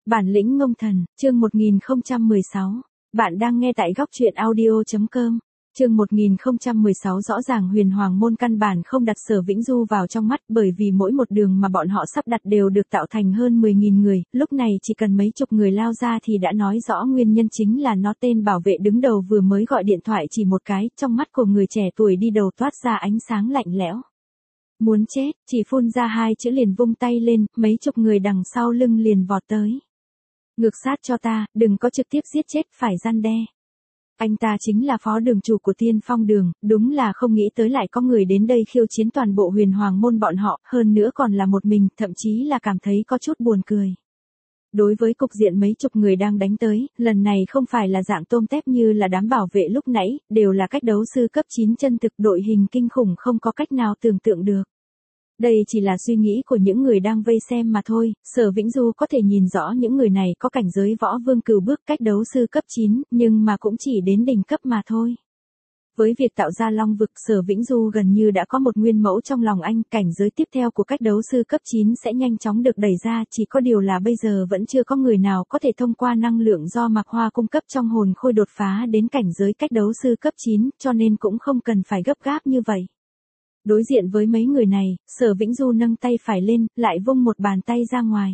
Bản lĩnh ngông thần, chương 1016. Bạn đang nghe tại góc truyện audio.com. Chương 1016 rõ ràng Huyền Hoàng môn căn bản không đặt Sở Vĩnh Du vào trong mắt, bởi vì mỗi một đường mà bọn họ sắp đặt đều được tạo thành hơn 10.000 người, lúc này chỉ cần mấy chục người lao ra thì đã nói rõ nguyên nhân chính là nó. Tên bảo vệ đứng đầu vừa mới gọi điện thoại chỉ một cái, trong mắt của người trẻ tuổi đi đầu toát ra ánh sáng lạnh lẽo. Muốn chết, chỉ phun ra hai chữ liền vung tay lên, mấy chục người đằng sau lưng liền vọt tới. Ngược sát cho ta, đừng có trực tiếp giết chết, phải răn đe. Anh ta chính là phó đường chủ của Tiên Phong Đường, đúng là không nghĩ tới lại có người đến đây khiêu chiến toàn bộ Huyền Hoàng môn bọn họ, hơn nữa còn là một mình, thậm chí là cảm thấy có chút buồn cười. Đối với cục diện mấy chục người đang đánh tới, lần này không phải là dạng tôm tép như là đám bảo vệ lúc nãy, đều là cách đấu sư cấp 9 chân thực, đội hình kinh khủng không có cách nào tưởng tượng được. Đây chỉ là suy nghĩ của những người đang vây xem mà thôi, Sở Vĩnh Du có thể nhìn rõ những người này có cảnh giới võ vương cửu bước cách đấu sư cấp 9, nhưng mà cũng chỉ đến đỉnh cấp mà thôi. Với việc tạo ra long vực, Sở Vĩnh Du gần như đã có một nguyên mẫu trong lòng anh, cảnh giới tiếp theo của cách đấu sư cấp 9 sẽ nhanh chóng được đẩy ra, chỉ có điều là bây giờ vẫn chưa có người nào có thể thông qua năng lượng do Mạc Hoa cung cấp trong hồn khôi đột phá đến cảnh giới cách đấu sư cấp 9, cho nên cũng không cần phải gấp gáp như vậy. Đối diện với mấy người này, Sở Vĩnh Du nâng tay phải lên, lại vung một bàn tay ra ngoài.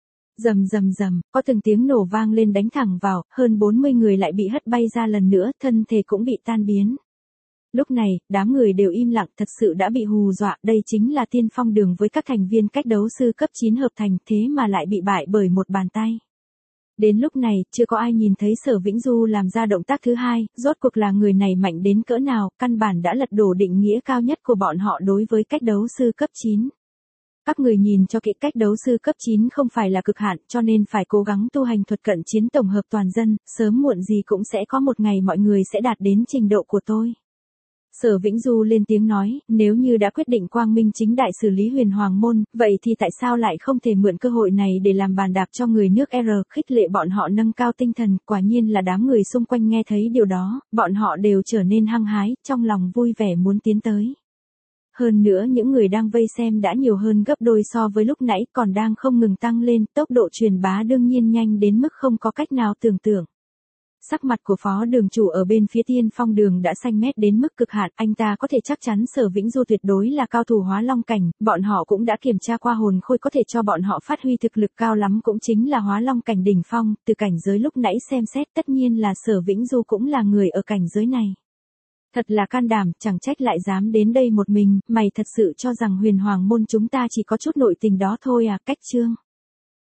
Rầm rầm rầm, có từng tiếng nổ vang lên đánh thẳng vào, hơn 40 người lại bị hất bay ra lần nữa, thân thể cũng bị tan biến. Lúc này, đám người đều im lặng, thật sự đã bị hù dọa, đây chính là Tiên Phong Đường với các thành viên cách đấu sư cấp 9 hợp thành, thế mà lại bị bại bởi một bàn tay. Đến lúc này, chưa có ai nhìn thấy Sở Vĩnh Du làm ra động tác thứ hai, rốt cuộc là người này mạnh đến cỡ nào, căn bản đã lật đổ định nghĩa cao nhất của bọn họ đối với cách đấu sư cấp 9. Các người nhìn cho kỹ, cách đấu sư cấp 9 không phải là cực hạn, cho nên phải cố gắng tu hành thuật cận chiến tổng hợp toàn dân, sớm muộn gì cũng sẽ có một ngày mọi người sẽ đạt đến trình độ của tôi. Sở Vĩnh Du lên tiếng nói, nếu như đã quyết định quang minh chính đại xử lý Huyền Hoàng môn, vậy thì tại sao lại không thể mượn cơ hội này để làm bàn đạp cho người nước R, khích lệ bọn họ nâng cao tinh thần. Quả nhiên là đám người xung quanh nghe thấy điều đó, bọn họ đều trở nên hăng hái, trong lòng vui vẻ muốn tiến tới. Hơn nữa những người đang vây xem đã nhiều hơn gấp đôi so với lúc nãy, còn đang không ngừng tăng lên, tốc độ truyền bá đương nhiên nhanh đến mức không có cách nào tưởng tượng. Sắc mặt của phó đường chủ ở bên phía Tiên Phong Đường đã xanh mét đến mức cực hạn, anh ta có thể chắc chắn Sở Vĩnh Du tuyệt đối là cao thủ hóa long cảnh, bọn họ cũng đã kiểm tra qua hồn khôi có thể cho bọn họ phát huy thực lực cao lắm cũng chính là hóa long cảnh đỉnh phong, từ cảnh giới lúc nãy xem xét tất nhiên là Sở Vĩnh Du cũng là người ở cảnh giới này. Thật là can đảm, chẳng trách lại dám đến đây một mình, mày thật sự cho rằng Huyền Hoàng môn chúng ta chỉ có chút nội tình đó thôi à, cách chương.